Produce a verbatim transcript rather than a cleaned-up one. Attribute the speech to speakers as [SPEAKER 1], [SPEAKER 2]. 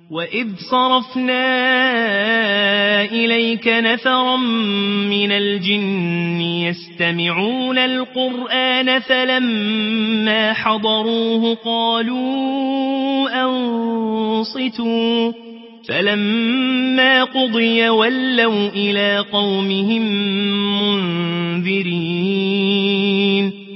[SPEAKER 1] وإذ صرفنا إليك نفرا من الجن يستمعون القرآن فلما حضروه قالوا أنصتوا فلما قضي ولوا إلى قومهم منذرين